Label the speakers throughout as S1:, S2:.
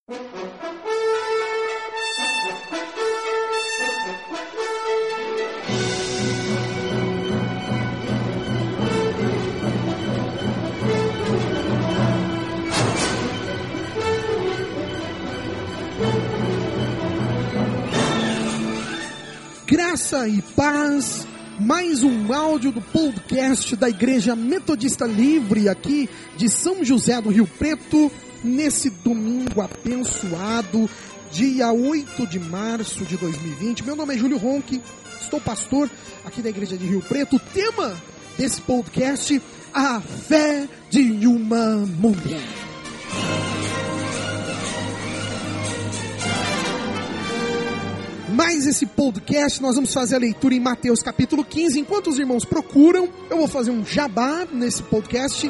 S1: Graça e paz, mais um áudio do podcast da Igreja Metodista Livre aqui de São José do Rio Preto, nesse domingo abençoado, dia 8 de março de 2020. Meu nome é Júlio Ronque, estou pastor aqui da Igreja de Rio Preto. O tema desse podcast, a fé de uma mulher. Mais esse podcast, nós vamos fazer a leitura em Mateus capítulo 15. Enquanto os irmãos procuram, eu vou fazer um jabá nesse podcast.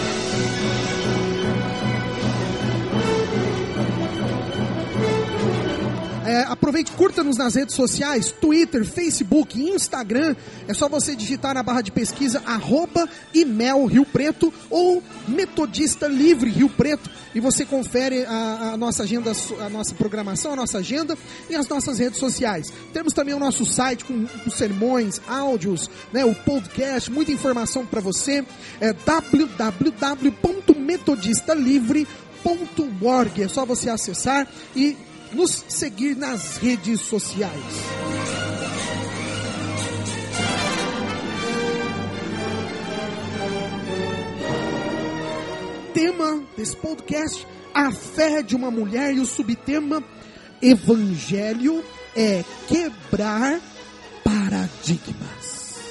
S1: Aproveite, curta-nos nas redes sociais, Twitter, Facebook, Instagram. É só você digitar na barra de pesquisa @imel Rio Preto ou Metodista Livre Rio Preto, e você confere a nossa agenda, a nossa programação, a nossa agenda e as nossas redes sociais. Temos também o nosso site com sermões, áudios, né, o podcast, muita informação para você. É www.metodistalivre.org. É só você acessar e nos seguir nas redes sociais. Tema desse podcast, a fé de uma mulher, e o subtema, Evangelho é quebrar paradigmas.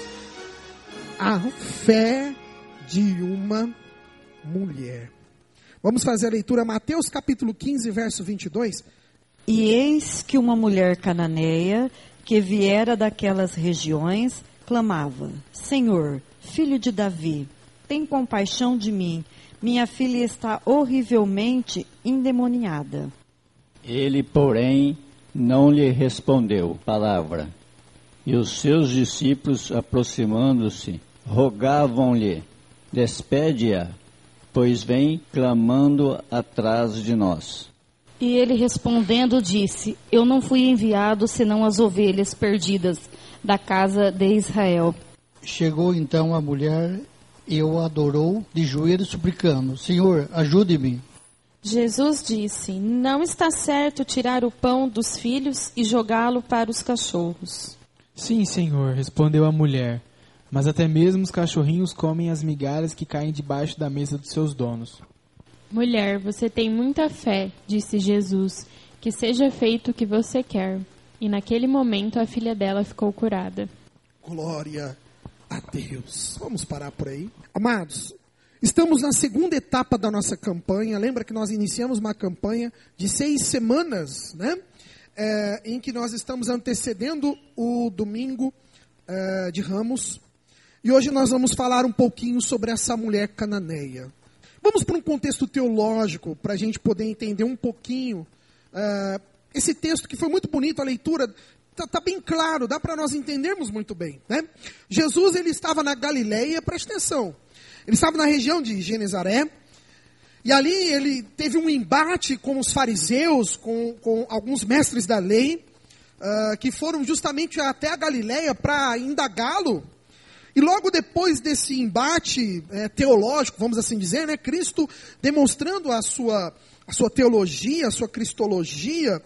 S1: A fé de uma mulher. Vamos fazer a leitura, Mateus capítulo 15, verso 22.
S2: E eis que uma mulher cananeia, que viera daquelas regiões, clamava: Senhor, filho de Davi, tem compaixão de mim, minha filha está horrivelmente endemoniada.
S3: Ele, porém, não lhe respondeu palavra. E os seus discípulos, aproximando-se, rogavam-lhe: despede-a, pois vem clamando atrás de nós.
S4: E ele respondendo disse: Eu não fui enviado senão as ovelhas perdidas da casa de Israel.
S5: Chegou então a mulher e o adorou de joelhos suplicando: Senhor, ajude-me.
S6: Jesus disse: Não está certo tirar o pão dos filhos e jogá-lo para os cachorros.
S7: Sim, Senhor, respondeu a mulher, mas até mesmo os cachorrinhos comem as migalhas que caem debaixo da mesa dos seus donos.
S6: Mulher, você tem muita fé, disse Jesus, que seja feito o que você quer. E naquele momento a filha dela ficou curada.
S1: Glória a Deus. Vamos parar por aí. Amados, estamos na segunda etapa da nossa campanha. Lembra que nós iniciamos uma campanha de 6 semanas, né? Em que nós estamos antecedendo o domingo de Ramos. E hoje nós vamos falar um pouquinho sobre essa mulher cananeia. Vamos para um contexto teológico, para a gente poder entender um pouquinho esse texto, que foi muito bonito, a leitura está bem claro, dá para nós entendermos muito bem, né? Jesus, ele estava na Galileia, preste atenção, ele estava na região de Genezaré, e ali ele teve um embate com os fariseus, com alguns mestres da lei, que foram justamente até a Galileia para indagá-lo. E logo depois desse embate teológico, vamos assim dizer, né, Cristo demonstrando a sua teologia, a sua cristologia,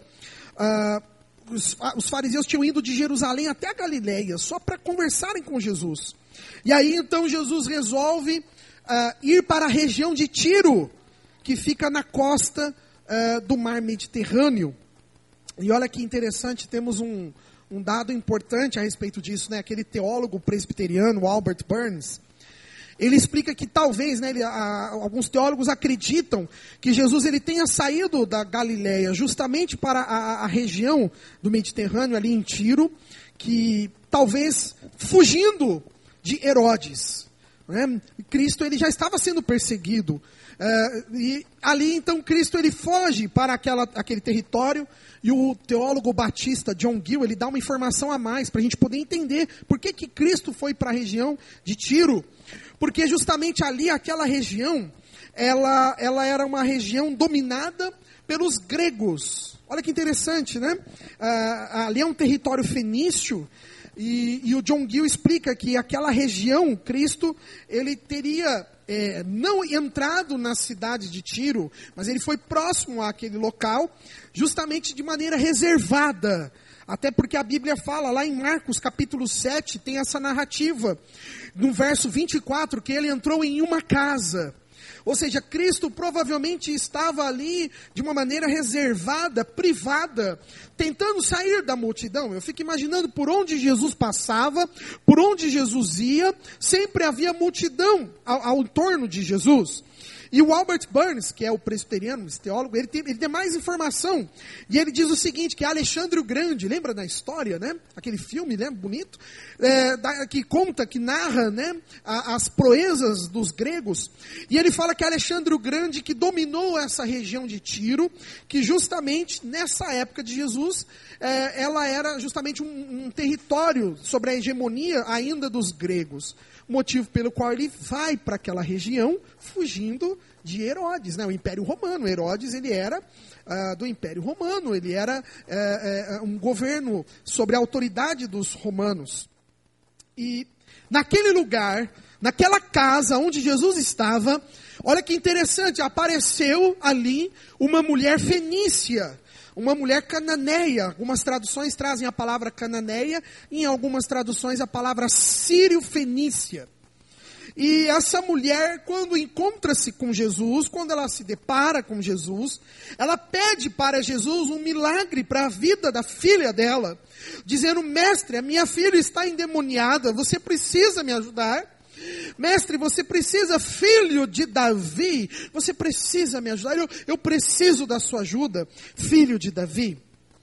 S1: os fariseus tinham ido de Jerusalém até a Galileia, só para conversarem com Jesus. E aí então Jesus resolve ir para a região de Tiro, que fica na costa do mar Mediterrâneo. E olha que interessante, temos um dado importante a respeito disso, né? Aquele teólogo presbiteriano, Albert Burns, ele explica que talvez, né, alguns teólogos acreditam que Jesus ele tenha saído da Galileia justamente para a região do Mediterrâneo, ali em Tiro, que talvez fugindo de Herodes, né? Cristo ele já estava sendo perseguido. E ali então Cristo ele foge para aquele território, e o teólogo batista John Gill ele dá uma informação a mais para a gente poder entender por que Cristo foi para a região de Tiro. Porque justamente ali, aquela região, ela era uma região dominada pelos gregos. Olha que interessante, né? Ali é um território fenício, e o John Gill explica que aquela região, Cristo, ele teria não entrado na cidade de Tiro, mas ele foi próximo àquele local, justamente de maneira reservada. Até porque a Bíblia fala lá em Marcos capítulo 7, tem essa narrativa, no verso 24, que ele entrou em uma casa. Ou seja, Cristo provavelmente estava ali de uma maneira reservada, privada, tentando sair da multidão. Eu fico imaginando por onde Jesus passava, por onde Jesus ia, sempre havia multidão ao entorno de Jesus. E o Albert Burns, que é o presbiteriano, esse teólogo, ele tem mais informação. E ele diz o seguinte, que Alexandre o Grande, lembra da história, né? Aquele filme, né? Bonito, que conta, que narra, né? As proezas dos gregos. E ele fala que Alexandre o Grande, que dominou essa região de Tiro, que justamente nessa época de Jesus, ela era justamente um território sobre a hegemonia ainda dos gregos. Motivo pelo qual ele vai para aquela região, fugindo de Herodes, né? O Império Romano. Herodes, ele era do Império Romano, ele era um governo sobre a autoridade dos romanos. E naquele lugar, naquela casa onde Jesus estava, olha que interessante, apareceu ali uma mulher fenícia, uma mulher cananeia. Algumas traduções trazem a palavra cananeia, em algumas traduções a palavra sírio-fenícia. E essa mulher, quando encontra-se com Jesus, quando ela se depara com Jesus, ela pede para Jesus um milagre para a vida da filha dela, dizendo: mestre, a minha filha está endemoniada, você precisa me ajudar. Mestre, você precisa, filho de Davi, você precisa me ajudar, eu preciso da sua ajuda, filho de Davi.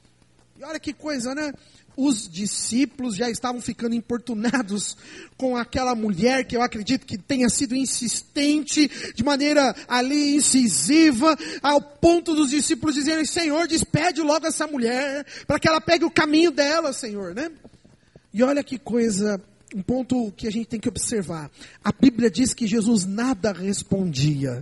S1: E olha que coisa, né? Os discípulos já estavam ficando importunados com aquela mulher, que eu acredito que tenha sido insistente, de maneira ali incisiva, ao ponto dos discípulos dizerem: Senhor, despede logo essa mulher, para que ela pegue o caminho dela, Senhor, né? E olha que coisa, um ponto que a gente tem que observar. A Bíblia diz que Jesus nada respondia.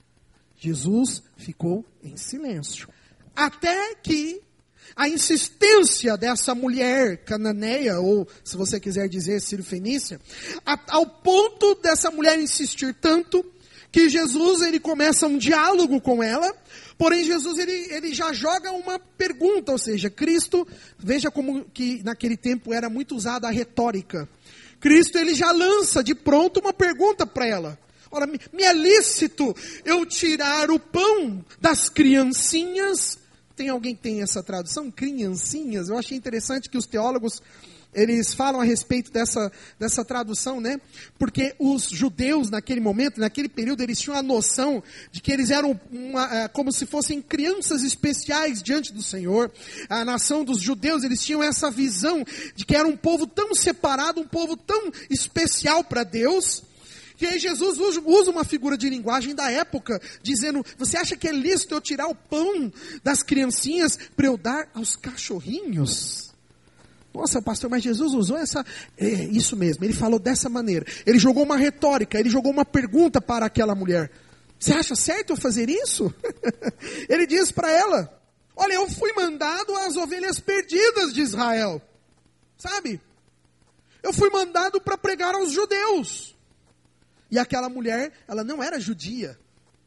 S1: Jesus ficou em silêncio. Até que a insistência dessa mulher cananeia, ou se você quiser dizer sírio-fenícia, ao ponto dessa mulher insistir tanto, que Jesus ele começa um diálogo com ela. Porém, Jesus ele já joga uma pergunta, ou seja, Cristo, veja como que naquele tempo era muito usada a retórica. Cristo ele já lança de pronto uma pergunta para ela. Ora, me é lícito eu tirar o pão das criancinhas? Tem alguém que tem essa tradução? Criancinhas? Eu achei interessante que os teólogos, eles falam a respeito dessa tradução, né? Porque os judeus naquele momento, naquele período, eles tinham a noção de que eles eram como se fossem crianças especiais diante do Senhor. A nação dos judeus, eles tinham essa visão de que era um povo tão separado, um povo tão especial para Deus. Que aí Jesus usa uma figura de linguagem da época, dizendo: você acha que é lícito eu tirar o pão das criancinhas para eu dar aos cachorrinhos? Nossa, pastor, mas Jesus usou isso mesmo, ele falou dessa maneira. Ele jogou uma retórica, ele jogou uma pergunta para aquela mulher. Você acha certo eu fazer isso? Ele diz para ela: olha, eu fui mandado às ovelhas perdidas de Israel. Sabe? Eu fui mandado para pregar aos judeus. E aquela mulher, ela não era judia.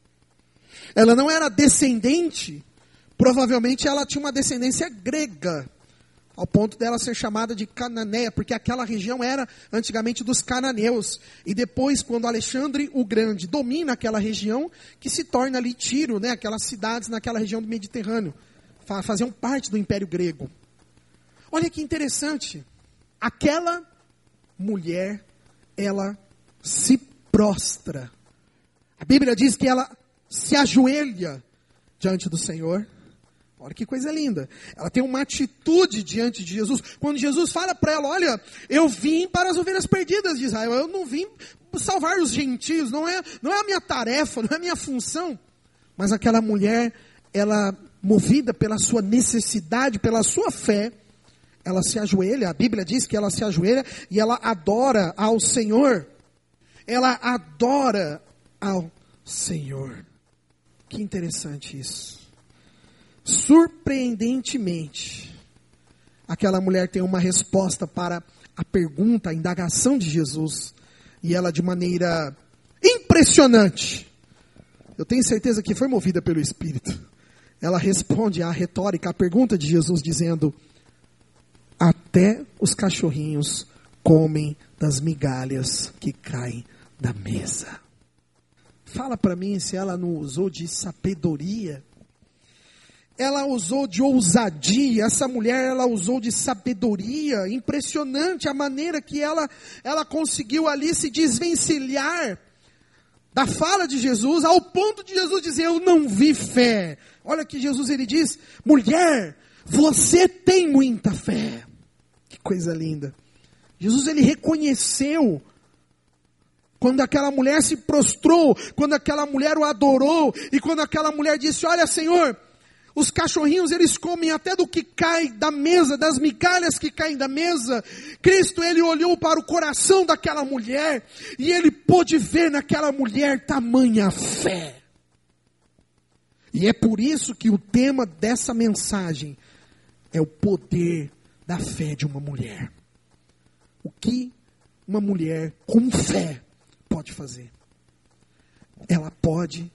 S1: Ela não era descendente. Provavelmente ela tinha uma descendência grega. Ao ponto dela ser chamada de cananeia. Porque aquela região era antigamente dos cananeus. E depois, quando Alexandre o Grande domina aquela região, que se torna ali Tiro, né? Aquelas cidades naquela região do Mediterrâneo. Faziam parte do Império Grego. Olha que interessante. Aquela mulher, ela se prostra. A Bíblia diz que ela se ajoelha diante do Senhor. Olha que coisa linda. Ela tem uma atitude diante de Jesus. Quando Jesus fala para ela: olha, eu vim para as ovelhas perdidas de Israel. Eu não vim salvar os gentios. Não é a minha tarefa, não é a minha função. Mas aquela mulher, ela, movida pela sua necessidade, pela sua fé, ela se ajoelha. A Bíblia diz que ela se ajoelha e ela adora ao Senhor. Ela adora ao Senhor. Que interessante isso. Surpreendentemente, aquela mulher tem uma resposta para a pergunta, a indagação de Jesus. E ela, de maneira impressionante, eu tenho certeza que foi movida pelo Espírito, ela responde à retórica, à pergunta de Jesus, dizendo: até os cachorrinhos comem das migalhas que caem da mesa. Fala para mim se ela não usou de sabedoria. Ela usou de ousadia. Essa mulher, ela usou de sabedoria. Impressionante a maneira que ela conseguiu ali se desvencilhar da fala de Jesus, ao ponto de Jesus dizer: eu não vi fé. Olha que Jesus, ele diz: mulher, você tem muita fé. Que coisa linda. Jesus, ele reconheceu quando aquela mulher se prostrou, quando aquela mulher o adorou, e quando aquela mulher disse: olha, Senhor, os cachorrinhos, eles comem até do que cai da mesa, das migalhas que caem da mesa. Cristo, ele olhou para o coração daquela mulher, e ele pôde ver naquela mulher tamanha fé. E é por isso que o tema dessa mensagem é o poder da fé de uma mulher. O que uma mulher com fé pode fazer? Ela pode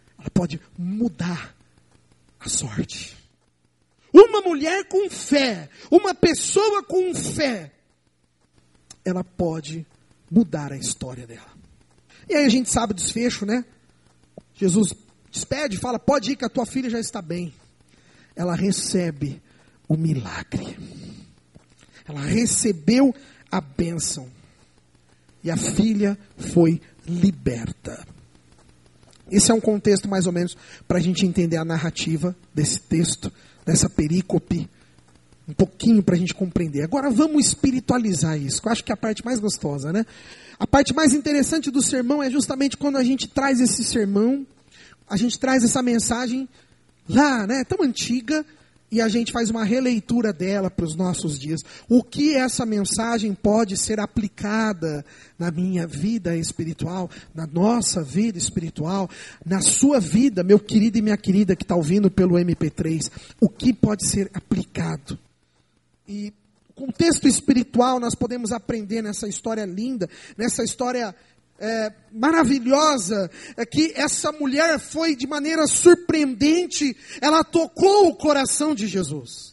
S1: mudar a sorte. Uma mulher com fé, uma pessoa com fé, ela pode mudar a história dela. E aí a gente sabe o desfecho, né? Jesus despede, fala: pode ir que a tua filha já está bem. Ela recebe o milagre. Ela recebeu a bênção. E a filha foi liberta. Esse é um contexto mais ou menos para a gente entender a narrativa desse texto, dessa perícope, um pouquinho para a gente compreender. Agora vamos espiritualizar isso, que eu acho que é a parte mais gostosa, né? A parte mais interessante do sermão é justamente quando a gente traz esse sermão, a gente traz essa mensagem lá, né, tão antiga, e a gente faz uma releitura dela para os nossos dias. O que essa mensagem pode ser aplicada na minha vida espiritual, na nossa vida espiritual, na sua vida, meu querido e minha querida que está ouvindo pelo MP3. O que pode ser aplicado? E o contexto espiritual nós podemos aprender nessa história linda, nessa história maravilhosa, que essa mulher foi de maneira surpreendente, ela tocou o coração de Jesus.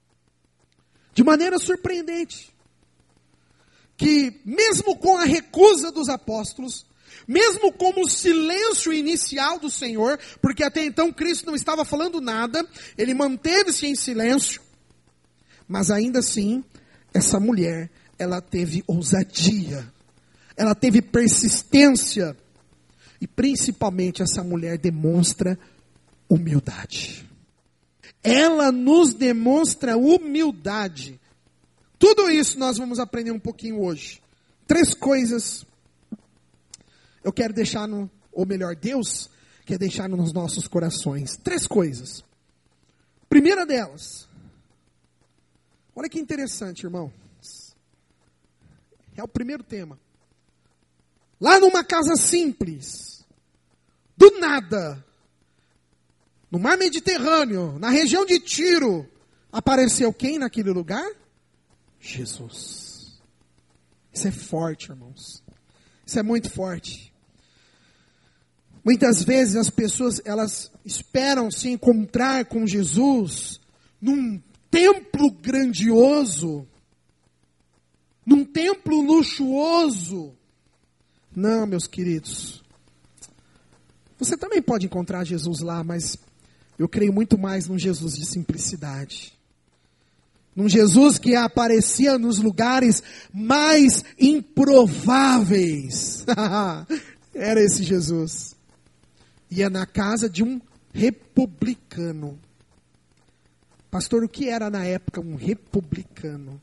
S1: De maneira surpreendente. Que mesmo com a recusa dos apóstolos, mesmo com o silêncio inicial do Senhor, porque até então Cristo não estava falando nada, ele manteve-se em silêncio, mas ainda assim, essa mulher, ela teve ousadia, ela teve persistência, e principalmente essa mulher demonstra humildade. Ela nos demonstra humildade. Tudo isso nós vamos aprender um pouquinho hoje. 3 coisas eu quero deixar ou melhor, Deus quer deixar nos nossos corações. 3 coisas. Primeira delas, olha que interessante, irmão. É o primeiro tema. Lá numa casa simples, do nada, no mar Mediterrâneo, na região de Tiro, apareceu quem naquele lugar? Jesus. Isso é forte, irmãos. Isso é muito forte. Muitas vezes as pessoas, elas esperam se encontrar com Jesus num templo grandioso, num templo luxuoso. Não, meus queridos. Você também pode encontrar Jesus lá, mas eu creio muito mais num Jesus de simplicidade. Num Jesus que aparecia nos lugares mais improváveis. Era esse Jesus. Ia na casa de um republicano. Pastor, o que era na época um republicano?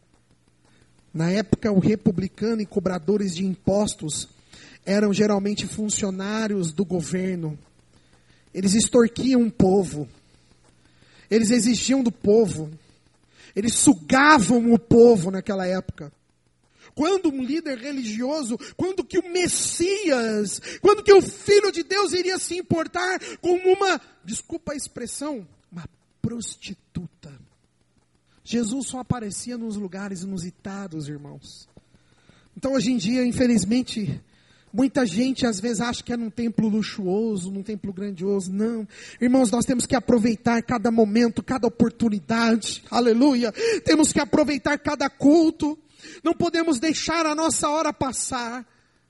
S1: Na época, o republicano e cobradores de impostos eram geralmente funcionários do governo. Eles extorquiam o povo. Eles exigiam do povo. Eles sugavam o povo naquela época. Quando um líder religioso, quando que o Messias, quando que o Filho de Deus iria se importar com uma, desculpa a expressão, uma prostituta. Jesus só aparecia nos lugares inusitados, irmãos. Então, hoje em dia, infelizmente, muita gente às vezes acha que é num templo luxuoso, num templo grandioso. Não. Irmãos, nós temos que aproveitar cada momento, cada oportunidade. Aleluia. Temos que aproveitar cada culto. Não podemos deixar a nossa hora passar.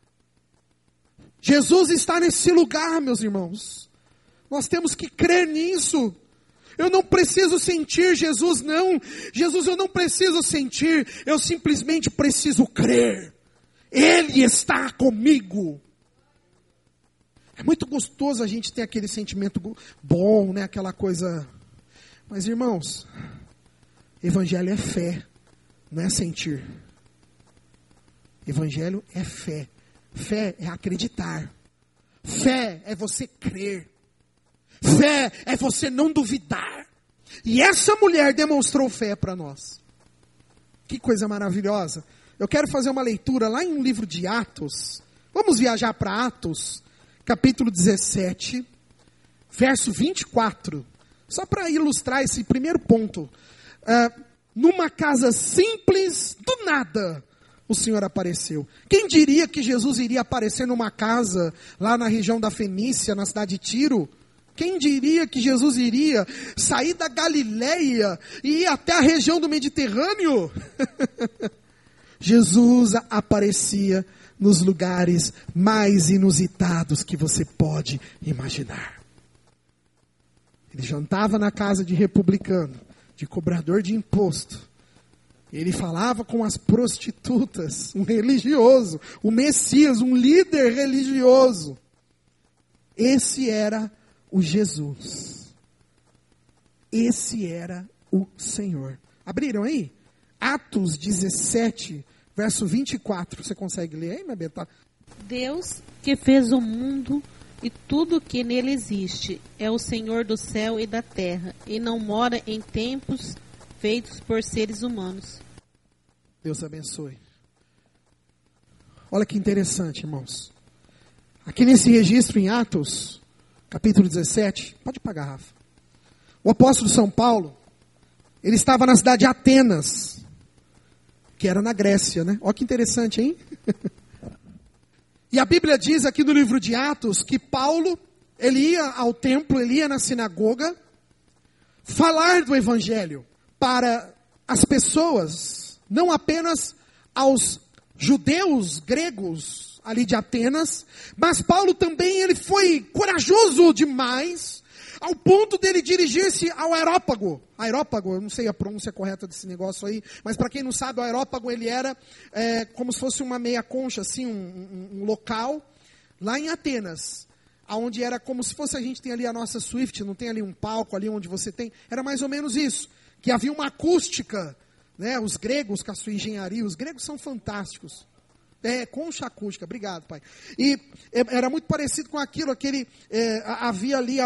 S1: Jesus está nesse lugar, meus irmãos. Nós temos que crer nisso. Eu não preciso sentir Jesus, não. Jesus, eu não preciso sentir. Eu simplesmente preciso crer. Ele está comigo. É muito gostoso a gente ter aquele sentimento bom, né? Aquela coisa. Mas, irmãos, evangelho é fé, não é sentir. Evangelho é fé. Fé é acreditar. Fé é você crer. Fé é você não duvidar. E essa mulher demonstrou fé para nós. Que coisa maravilhosa. Eu quero fazer uma leitura lá em um livro de Atos. Vamos viajar para Atos, capítulo 17, verso 24. Só para ilustrar esse primeiro ponto. Numa casa simples, do nada, o Senhor apareceu. Quem diria que Jesus iria aparecer numa casa lá na região da Fenícia, na cidade de Tiro? Quem diria que Jesus iria sair da Galileia e ir até a região do Mediterrâneo? Jesus aparecia nos lugares mais inusitados que você pode imaginar. Ele jantava na casa de republicano, de cobrador de imposto. Ele falava com as prostitutas, um religioso, um Messias, um líder religioso. Esse era o Jesus. Esse era o Senhor. Abriram aí? Atos 17, verso 24. Você consegue ler aí, Mabeta?
S8: Deus que fez o mundo e tudo que nele existe é o Senhor do céu e da terra e não mora em templos feitos por seres humanos.
S1: Deus abençoe. Olha que interessante, irmãos. Aqui nesse registro em Atos, capítulo 17, pode pagar, Rafa. O apóstolo São Paulo, ele estava na cidade de Atenas, que era na Grécia, né? Olha que interessante, hein? E a Bíblia diz aqui no livro de Atos que Paulo, ele ia ao templo, ele ia na sinagoga, falar do evangelho para as pessoas, não apenas aos judeus gregos ali de Atenas, mas Paulo também, ele foi corajoso demais, ao ponto dele dirigir-se ao Aerópago. Aerópago, eu não sei a pronúncia correta desse negócio aí, mas para quem não sabe, o Aerópago, ele era como se fosse uma meia concha, assim, um local, lá em Atenas, onde era como se fosse, a gente tem ali a nossa Swift, não tem ali um palco ali onde você tem, era mais ou menos isso, que havia uma acústica, né? Os gregos, com a sua engenharia, os gregos são fantásticos. Concha acústica, obrigado, pai. E era muito parecido com aquilo, havia ali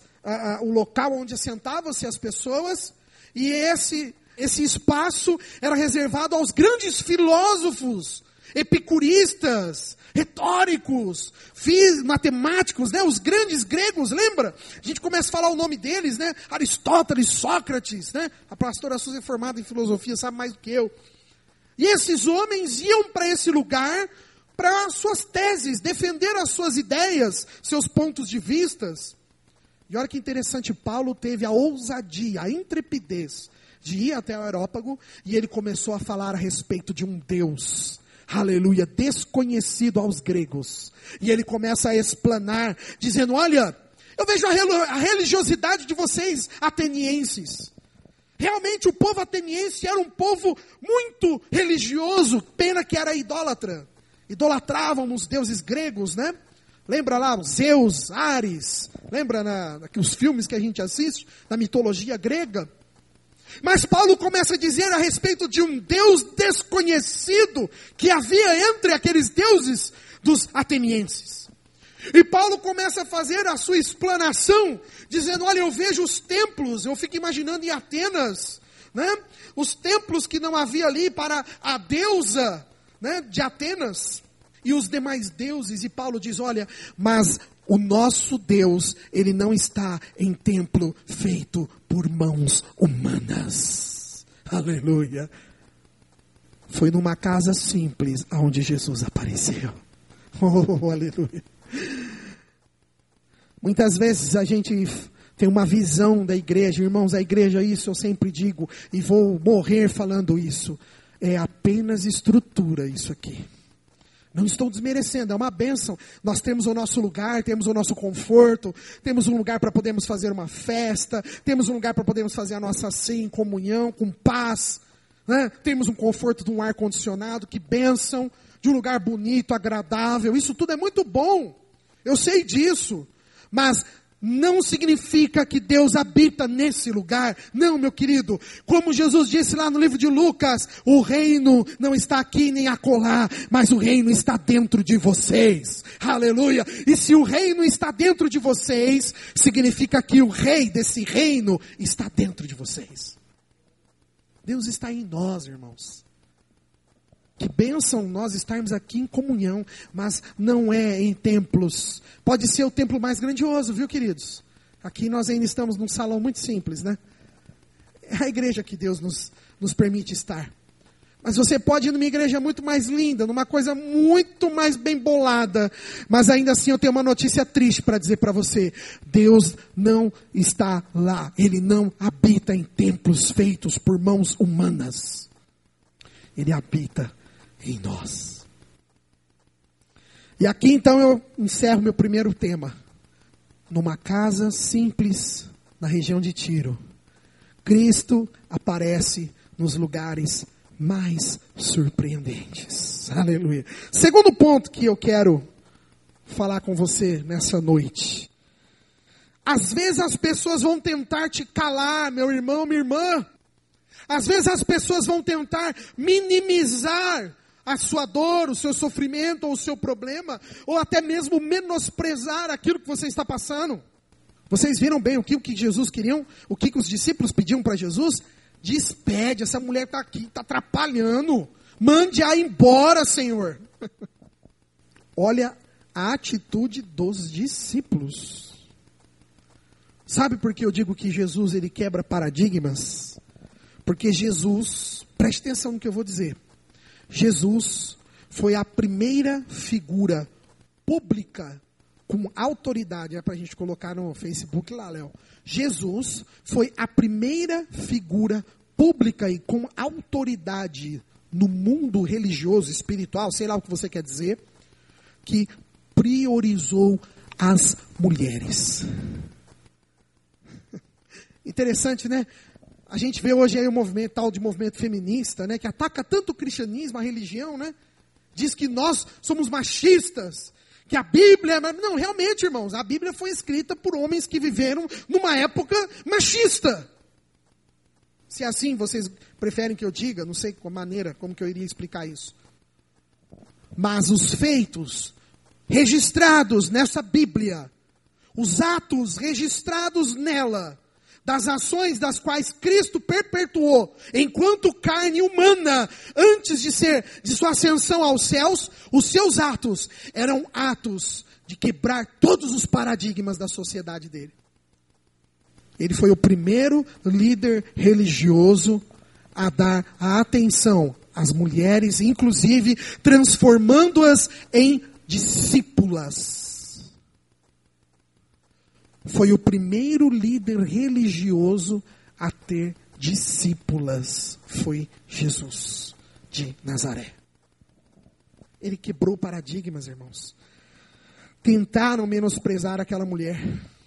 S1: o local onde sentavam-se as pessoas, e esse espaço era reservado aos grandes filósofos, epicuristas, retóricos, matemáticos, né? Os grandes gregos, lembra? A gente começa a falar o nome deles, né? Aristóteles, Sócrates, né? A pastora Suzy é formada em filosofia, sabe mais do que eu. E esses homens iam para esse lugar para suas teses, defender as suas ideias, seus pontos de vistas. E olha que interessante, Paulo teve a ousadia, a intrepidez de ir até o Aerópago e ele começou a falar a respeito de um Deus, aleluia, desconhecido aos gregos. E ele começa a explanar, dizendo, olha, eu vejo a religiosidade de vocês, atenienses. Realmente o povo ateniense era um povo muito religioso, pena que era idólatra. Idolatravam os deuses gregos, né? Lembra lá, Zeus, Ares, lembra os filmes que a gente assiste, na mitologia grega? Mas Paulo começa a dizer a respeito de um Deus desconhecido que havia entre aqueles deuses dos atenienses. E Paulo começa a fazer a sua explanação, dizendo, olha, eu vejo os templos, eu fico imaginando em Atenas, né? Os templos que não havia ali para a deusa, né, de Atenas. e os demais deuses. E Paulo diz, olha, mas o nosso Deus, ele não está em templo feito por mãos humanas. Aleluia. Foi numa casa simples onde Jesus apareceu. Oh, aleluia. Muitas vezes a gente tem uma visão da igreja, irmãos, a igreja, isso eu sempre digo, e vou morrer falando isso, é apenas estrutura isso aqui. Não estou desmerecendo, é uma bênção. Nós temos o nosso lugar, temos o nosso conforto, temos um lugar para podermos fazer uma festa, temos um lugar para podermos fazer a nossa ceia em comunhão, com paz, né? Temos um conforto de um ar-condicionado, que bênção, de um lugar bonito, agradável, isso tudo é muito bom, eu sei disso, mas não significa que Deus habita nesse lugar. Não, meu querido. Como Jesus disse lá no livro de Lucas, o reino não está aqui nem acolá, mas o reino está dentro de vocês. Aleluia. E se o reino está dentro de vocês, significa que o rei desse reino está dentro de vocês. Deus está em nós, irmãos. Que bênção nós estarmos aqui em comunhão, mas não é em templos. Pode ser o templo mais grandioso, viu, queridos? Aqui nós ainda estamos num salão muito simples, né? É a igreja que Deus nos permite estar. Mas você pode ir numa igreja muito mais linda, numa coisa muito mais bem bolada. Mas ainda assim eu tenho uma notícia triste para dizer para você. Deus não está lá. Ele não habita em templos feitos por mãos humanas. Ele habita em nós. E aqui então eu encerro meu primeiro tema. Numa casa simples na região de Tiro, Cristo aparece nos lugares mais surpreendentes. Aleluia. Segundo ponto que eu quero falar com você nessa noite. Às vezes as pessoas vão tentar te calar, meu irmão, minha irmã. Às vezes as pessoas vão tentar minimizar a sua dor, o seu sofrimento ou o seu problema, ou até mesmo menosprezar aquilo que você está passando. Vocês viram bem o que Jesus queriam? O que os discípulos pediam para Jesus? Despede, essa mulher está aqui, está atrapalhando. Mande-a embora, Senhor. Olha a atitude dos discípulos. Sabe por que eu digo que Jesus ele quebra paradigmas? Porque Jesus, preste atenção no que eu vou dizer. Jesus foi a primeira figura pública com autoridade. É para a gente colocar no Facebook lá, Léo. Jesus foi a primeira figura pública e com autoridade no mundo religioso, espiritual, sei lá o que você quer dizer, que priorizou as mulheres. Interessante, né? A gente vê hoje aí o movimento tal de movimento feminista, né, que ataca tanto o cristianismo, a religião, né? Diz que nós somos machistas, que a Bíblia... Não, realmente, irmãos, a Bíblia foi escrita por homens que viveram numa época machista. Se é assim, vocês preferem que eu diga, não sei qual maneira, como que eu iria explicar isso. Mas os feitos registrados nessa Bíblia, os atos registrados nela, das ações das quais Cristo perpetuou, enquanto carne humana, antes de sua ascensão aos céus, os seus atos eram atos de quebrar todos os paradigmas da sociedade dele. Ele foi o primeiro líder religioso a dar a atenção às mulheres, inclusive transformando-as em discípulas. Foi o primeiro líder religioso a ter discípulas. Foi Jesus de Nazaré. Ele quebrou paradigmas, irmãos. Tentaram menosprezar aquela mulher.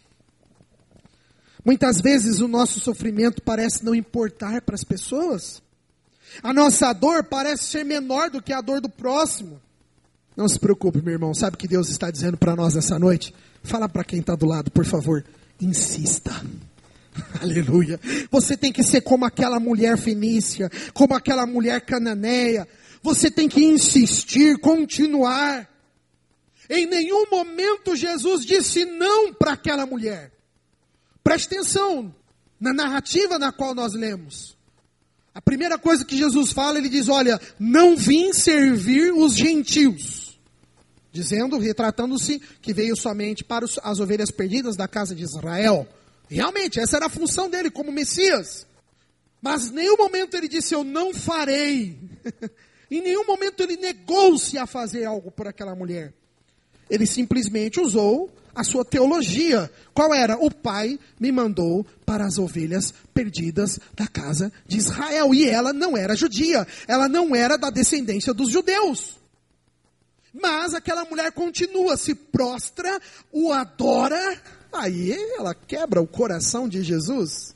S1: Muitas vezes o nosso sofrimento parece não importar para as pessoas. A nossa dor parece ser menor do que a dor do próximo. Não se preocupe, meu irmão. Sabe o que Deus está dizendo para nós essa noite? Fala para quem está do lado, por favor. Insista. Aleluia. Você tem que ser como aquela mulher fenícia, como aquela mulher cananeia. Você tem que insistir, continuar. Em nenhum momento Jesus disse não para aquela mulher. Preste atenção na narrativa na qual nós lemos. A primeira coisa que Jesus fala, ele diz, olha, não vim servir os gentios. dizendo, retratando-se que veio somente para as ovelhas perdidas da casa de Israel. Realmente, essa era a função dele como Messias. Mas em nenhum momento ele disse, eu não farei. Em nenhum momento ele negou-se a fazer algo por aquela mulher. Ele simplesmente usou a sua teologia. Qual era? O Pai me mandou para as ovelhas perdidas da casa de Israel. E ela não era judia. Ela não era da descendência dos judeus. Mas aquela mulher continua, se prostra, o adora. Aí ela quebra o coração de Jesus.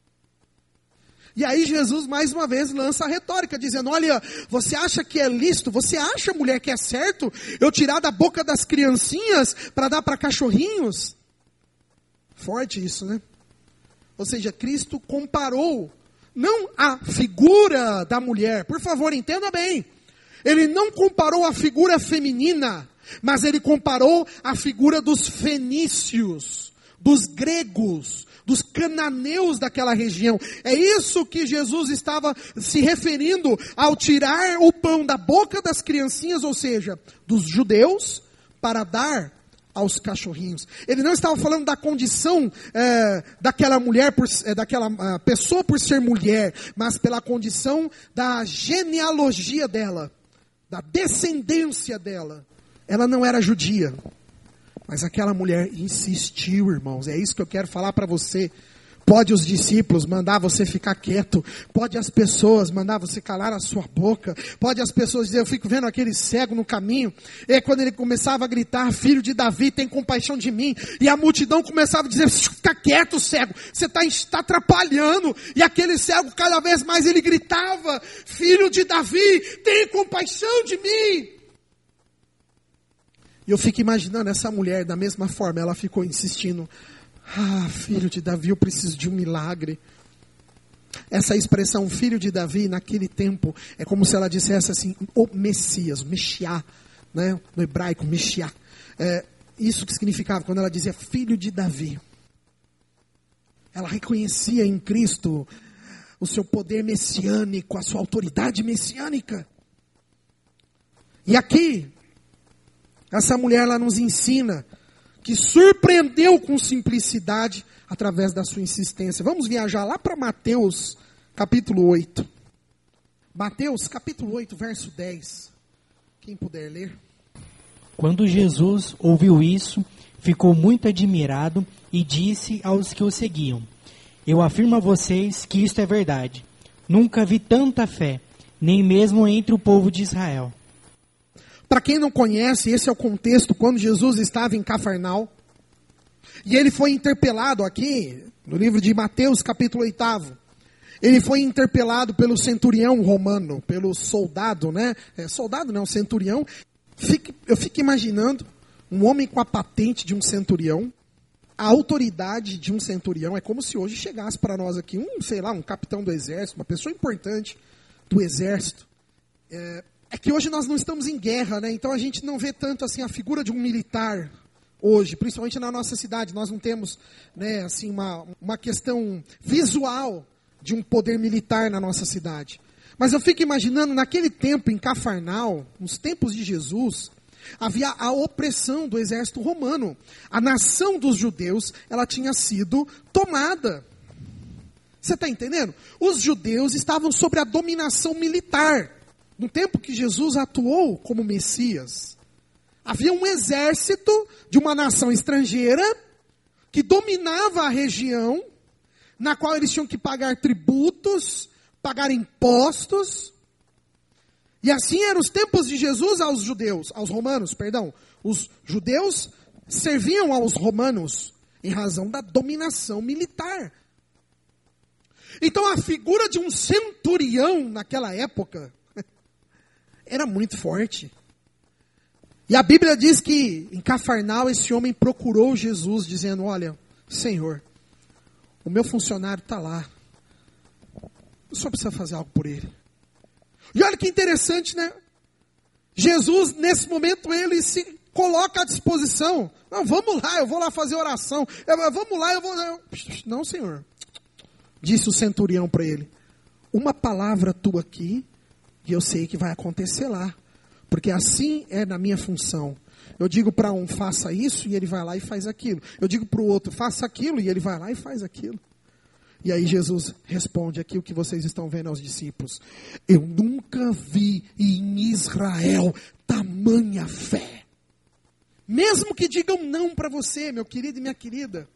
S1: E aí Jesus mais uma vez lança a retórica, dizendo, olha, você acha que é lícito, você acha, mulher, que é certo eu tirar da boca das criancinhas para dar para cachorrinhos? Forte isso, né? Ou seja, Cristo comparou, não a figura da mulher, por favor, entenda bem. Ele não comparou a figura feminina, mas ele comparou a figura dos fenícios, dos gregos, dos cananeus daquela região. É isso que Jesus estava se referindo ao tirar o pão da boca das criancinhas, ou seja, dos judeus, para dar aos cachorrinhos. Ele não estava falando da condição daquela mulher, daquela pessoa por ser mulher, mas pela condição da genealogia dela, da descendência dela. Ela não era judia. Mas aquela mulher insistiu, irmãos. É isso que eu quero falar para você. Pode os discípulos mandar você ficar quieto. Pode as pessoas mandar você calar a sua boca. Pode as pessoas dizer, eu fico vendo aquele cego no caminho. E quando ele começava a gritar, filho de Davi, tem compaixão de mim. E a multidão começava a dizer, fica quieto, cego. Você está atrapalhando. E aquele cego, cada vez mais ele gritava, filho de Davi, tem compaixão de mim. E eu fico imaginando essa mulher, da mesma forma, ela ficou insistindo. Ah, filho de Davi, eu preciso de um milagre. Essa expressão, filho de Davi, naquele tempo, é como se ela dissesse assim, o Messias, o Meshiá, né? No hebraico, Meshiá. Isso que significava quando ela dizia filho de Davi. Ela reconhecia em Cristo o seu poder messiânico, a sua autoridade messiânica. E aqui, essa mulher, ela nos ensina que surpreendeu com simplicidade através da sua insistência. Vamos viajar lá para Mateus, capítulo 8. Mateus, capítulo 8, verso 10. Quem puder ler.
S9: Quando Jesus ouviu isso, ficou muito admirado e disse aos que o seguiam, eu afirmo a vocês que isto é verdade. Nunca vi tanta fé, nem mesmo entre o povo de Israel.
S1: Para quem não conhece, esse é o contexto quando Jesus estava em Cafarnaum. E ele foi interpelado aqui, no livro de Mateus, capítulo 8. Ele foi interpelado pelo centurião romano, pelo soldado, né? Soldado não, centurião. Eu fico imaginando um homem com a patente de um centurião, a autoridade de um centurião. É como se hoje chegasse para nós aqui um capitão do exército, uma pessoa importante do exército. É que hoje nós não estamos em guerra, né? Então a gente não vê tanto assim a figura de um militar hoje, principalmente na nossa cidade. Nós não temos, né, assim, uma questão visual de um poder militar na nossa cidade. Mas eu fico imaginando, naquele tempo em Cafarnaum, nos tempos de Jesus, havia a opressão do exército romano. A nação dos judeus, ela tinha sido tomada. Você está entendendo? Os judeus estavam sob a dominação militar. No tempo que Jesus atuou como Messias, havia um exército de uma nação estrangeira que dominava a região, na qual eles tinham que pagar tributos, pagar impostos. E assim eram os tempos de Jesus aos romanos. Os judeus serviam aos romanos em razão da dominação militar. Então a figura de um centurião naquela época era muito forte. E a Bíblia diz que em Cafarnaum esse homem procurou Jesus dizendo, olha, Senhor, o meu funcionário está lá. O senhor precisa fazer algo por ele. E olha que interessante, né? Jesus, nesse momento, ele se coloca à disposição. Não, vamos lá, eu vou lá fazer oração. Vamos lá, eu vou... Não, Senhor. Disse o centurião para ele, uma palavra tua aqui, e eu sei que vai acontecer lá. Porque assim é na minha função. Eu digo para um, faça isso, e ele vai lá e faz aquilo. Eu digo para o outro, faça aquilo, e ele vai lá e faz aquilo. E aí Jesus responde aqui o que vocês estão vendo aos discípulos. Eu nunca vi em Israel tamanha fé. Mesmo que digam não para você, meu querido e minha querida.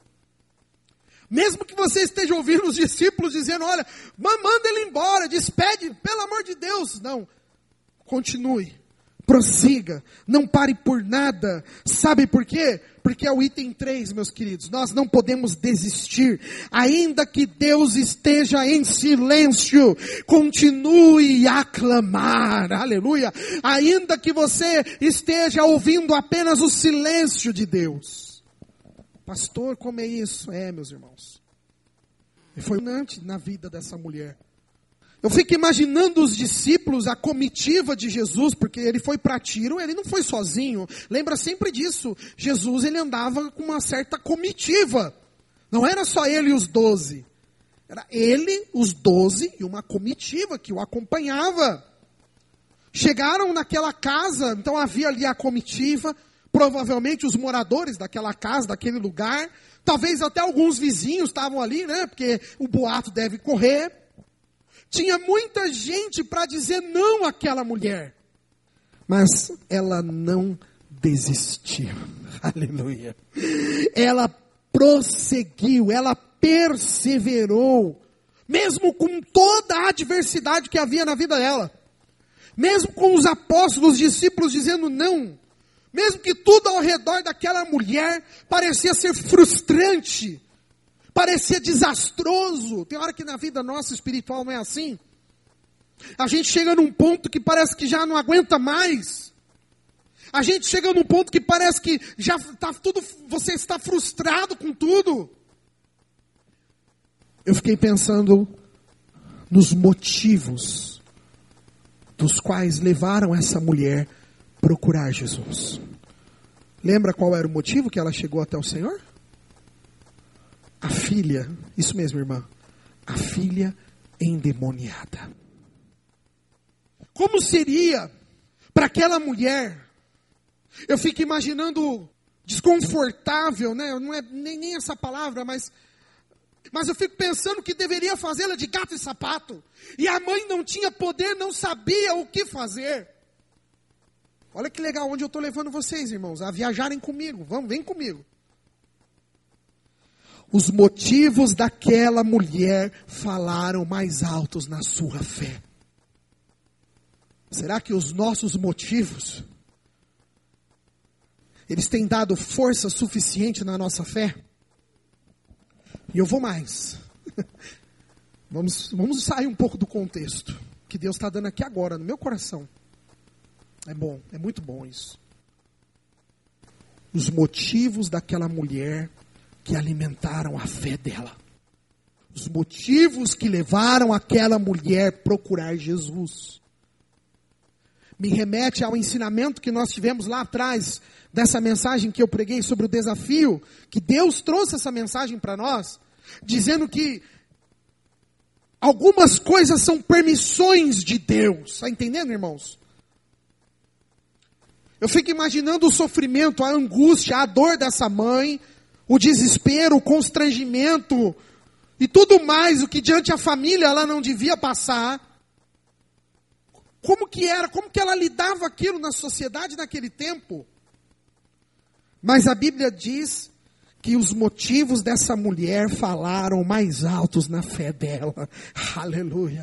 S1: Mesmo que você esteja ouvindo os discípulos dizendo, olha, manda ele embora, despede, pelo amor de Deus. Não, continue, prossiga, não pare por nada. Sabe por quê? Porque é o item 3, meus queridos. Nós não podemos desistir. Ainda que Deus esteja em silêncio, continue a clamar. Aleluia. Ainda que você esteja ouvindo apenas o silêncio de Deus. Pastor, como é isso? É, meus irmãos. E foi impressionante na vida dessa mulher. Eu fico imaginando os discípulos, a comitiva de Jesus, porque ele foi para Tiro, ele não foi sozinho. Lembra sempre disso. Jesus, ele andava com uma certa comitiva. Não era só ele e os 12. Era ele, os 12 e uma comitiva que o acompanhava. Chegaram naquela casa, então havia ali a comitiva, provavelmente os moradores daquela casa, daquele lugar. Talvez até alguns vizinhos estavam ali, né? Porque o boato deve correr. Tinha muita gente para dizer não àquela mulher. Mas ela não desistiu. Aleluia. Ela prosseguiu, ela perseverou. Mesmo com toda a adversidade que havia na vida dela. Mesmo com os apóstolos, os discípulos dizendo não. Mesmo que tudo ao redor daquela mulher parecia ser frustrante. Parecia desastroso. Tem hora que na vida nossa espiritual não é assim. A gente chega num ponto que parece que já não aguenta mais. A gente chega num ponto que parece que já está tudo, você está frustrado com tudo. Eu fiquei pensando nos motivos dos quais levaram essa mulher a procurar Jesus. Lembra qual era o motivo que ela chegou até o Senhor? A filha, isso mesmo, irmã, a filha endemoniada. Como seria para aquela mulher? Eu fico imaginando desconfortável, né? Não é nem essa palavra, mas eu fico pensando que deveria fazê-la de gato e sapato. E a mãe não tinha poder, não sabia o que fazer. Olha que legal onde eu estou levando vocês, irmãos, a viajarem comigo. Vem comigo. Os motivos daquela mulher falaram mais altos na sua fé. Será que os nossos motivos, eles têm dado força suficiente na nossa fé? E eu vou mais. Vamos sair um pouco do contexto que Deus está dando aqui agora, no meu coração. É bom, é muito bom isso. Os motivos daquela mulher que alimentaram a fé dela. Os motivos que levaram aquela mulher a procurar Jesus. Me remete ao ensinamento que nós tivemos lá atrás, dessa mensagem que eu preguei sobre o desafio, que Deus trouxe essa mensagem para nós, dizendo que algumas coisas são permissões de Deus. Está entendendo, irmãos? Eu fico imaginando o sofrimento, a angústia, a dor dessa mãe, o desespero, o constrangimento e tudo mais, o que diante a família ela não devia passar. Como que era, como que ela lidava aquilo na sociedade naquele tempo? Mas a Bíblia diz que os motivos dessa mulher falaram mais altos na fé dela. Aleluia.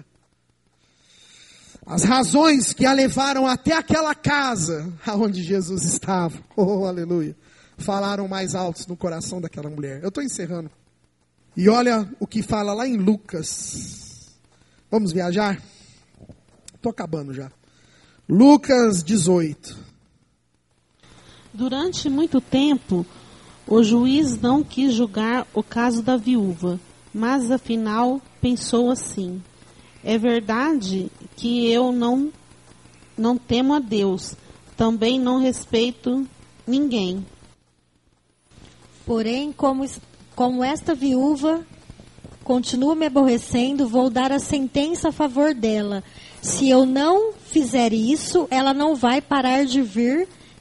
S1: As razões que a levaram até aquela casa onde Jesus estava. Oh, aleluia. Falaram mais altos no coração daquela mulher. Eu estou encerrando. E olha o que fala lá em Lucas. Vamos viajar? Estou acabando já. Lucas 18.
S8: Durante muito tempo, o juiz não quis julgar o caso da viúva, mas afinal pensou assim: é verdade que eu não temo a Deus, também não respeito ninguém.
S2: Porém, como esta viúva continua me aborrecendo, vou dar a sentença a favor dela. Se eu não fizer isso, ela não vai parar de vir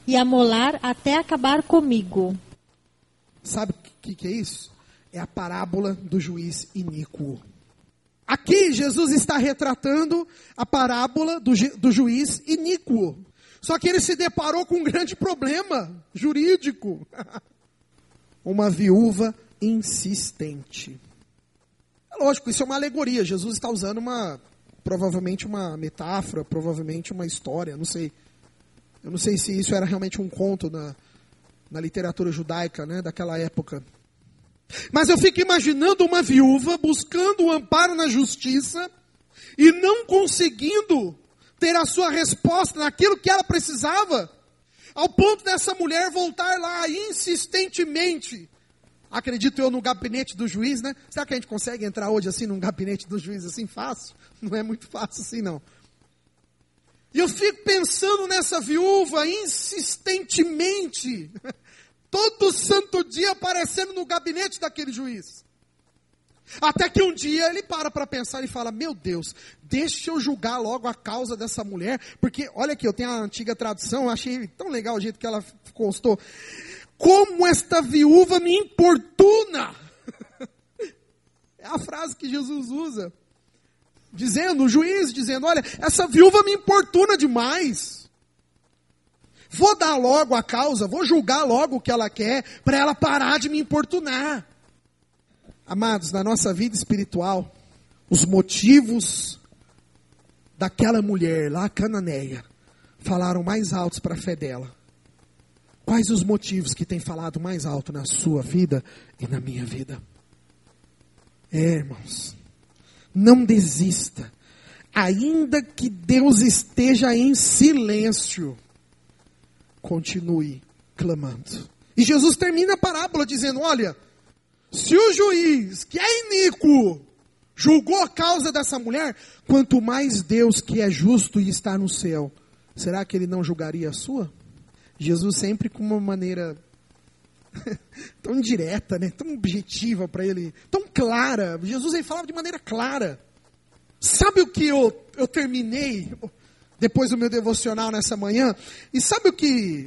S10: e amolar até acabar comigo.
S1: Sabe o que é isso? É a parábola do juiz iníquo. Aqui Jesus está retratando a parábola do juiz iníquo. Só que ele se deparou com um grande problema jurídico. Uma viúva insistente. É lógico, isso é uma alegoria. Jesus está usando provavelmente uma metáfora, provavelmente uma história, não sei. Eu não sei se isso era realmente um conto na literatura judaica, né, daquela época. Mas eu fico imaginando uma viúva buscando o amparo na justiça e não conseguindo ter a sua resposta naquilo que ela precisava, ao ponto dessa mulher voltar lá insistentemente. Acredito eu no gabinete do juiz, né? Será que a gente consegue entrar hoje assim num gabinete do juiz assim fácil? Não é muito fácil assim não. E eu fico pensando nessa viúva insistentemente, todo santo dia aparecendo no gabinete daquele juiz. Até que um dia ele para pensar e fala, meu Deus, deixa eu julgar logo a causa dessa mulher, porque olha aqui, eu tenho a antiga tradução, eu achei tão legal o jeito que ela constou. Como esta viúva me importuna. É a frase que Jesus usa. O juiz dizendo, olha, essa viúva me importuna demais. Vou dar logo a causa, vou julgar logo o que ela quer, para ela parar de me importunar. Amados, na nossa vida espiritual, os motivos daquela mulher lá, cananeia, falaram mais altos para a fé dela. Quais os motivos que têm falado mais alto na sua vida e na minha vida? Irmãos, não desista. Ainda que Deus esteja em silêncio, continue clamando. E Jesus termina a parábola dizendo, olha, se o juiz, que é iníquo, julgou a causa dessa mulher, quanto mais Deus, que é justo e está no céu, será que ele não julgaria a sua? Jesus sempre com uma maneira tão direta, né? Tão objetiva para ele, tão clara. Jesus ele falava de maneira clara. Sabe o que eu terminei depois do meu devocional nessa manhã? E sabe o que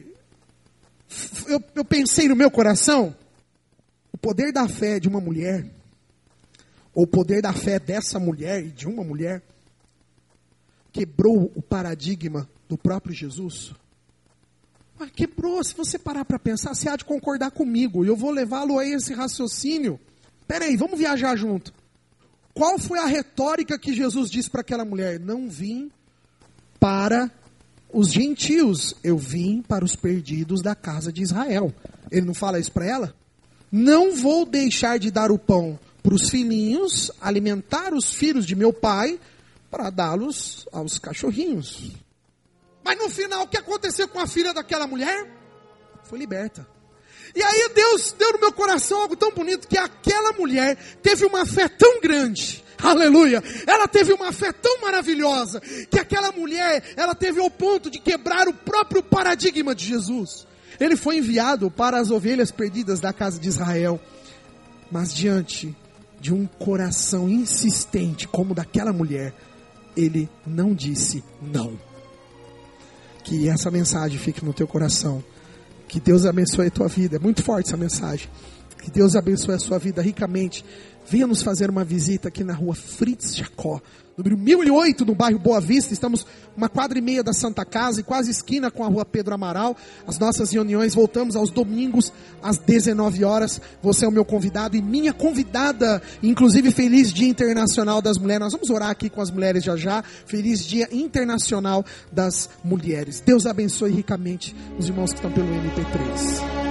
S1: eu pensei no meu coração? O poder da fé de uma mulher, ou o poder da fé dessa mulher e de uma mulher, quebrou o paradigma do próprio Jesus. Quebrou, se você parar para pensar, você há de concordar comigo, e eu vou levá-lo a esse raciocínio. Peraí, vamos viajar junto. Qual foi a retórica que Jesus disse para aquela mulher? Não vim para os gentios, eu vim para os perdidos da casa de Israel. Ele não fala isso para ela? Não vou deixar de dar o pão para os filhinhos, alimentar os filhos de meu pai, para dá-los aos cachorrinhos. Mas no final, o que aconteceu com a filha daquela mulher? Foi liberta. E aí Deus deu no meu coração algo tão bonito, que aquela mulher teve uma fé tão grande. Aleluia. Ela teve uma fé tão maravilhosa, que aquela mulher, ela teve ao ponto de quebrar o próprio paradigma de Jesus. Ele foi enviado para as ovelhas perdidas da casa de Israel. Mas diante de um coração insistente como o daquela mulher, ele não disse não. Que essa mensagem fique no teu coração. Que Deus abençoe a tua vida. É muito forte essa mensagem. Que Deus abençoe a sua vida ricamente. Venha nos fazer uma visita aqui na rua Fritz Jacó, número 1008, no bairro Boa Vista. Estamos uma quadra e meia da Santa Casa e quase esquina com a rua Pedro Amaral. As nossas reuniões voltamos aos domingos às 19 horas. Você é o meu convidado e minha convidada. Inclusive, feliz Dia Internacional das Mulheres. Nós vamos orar aqui com as mulheres já já. Feliz Dia Internacional das Mulheres. Deus abençoe ricamente os irmãos que estão pelo MP3.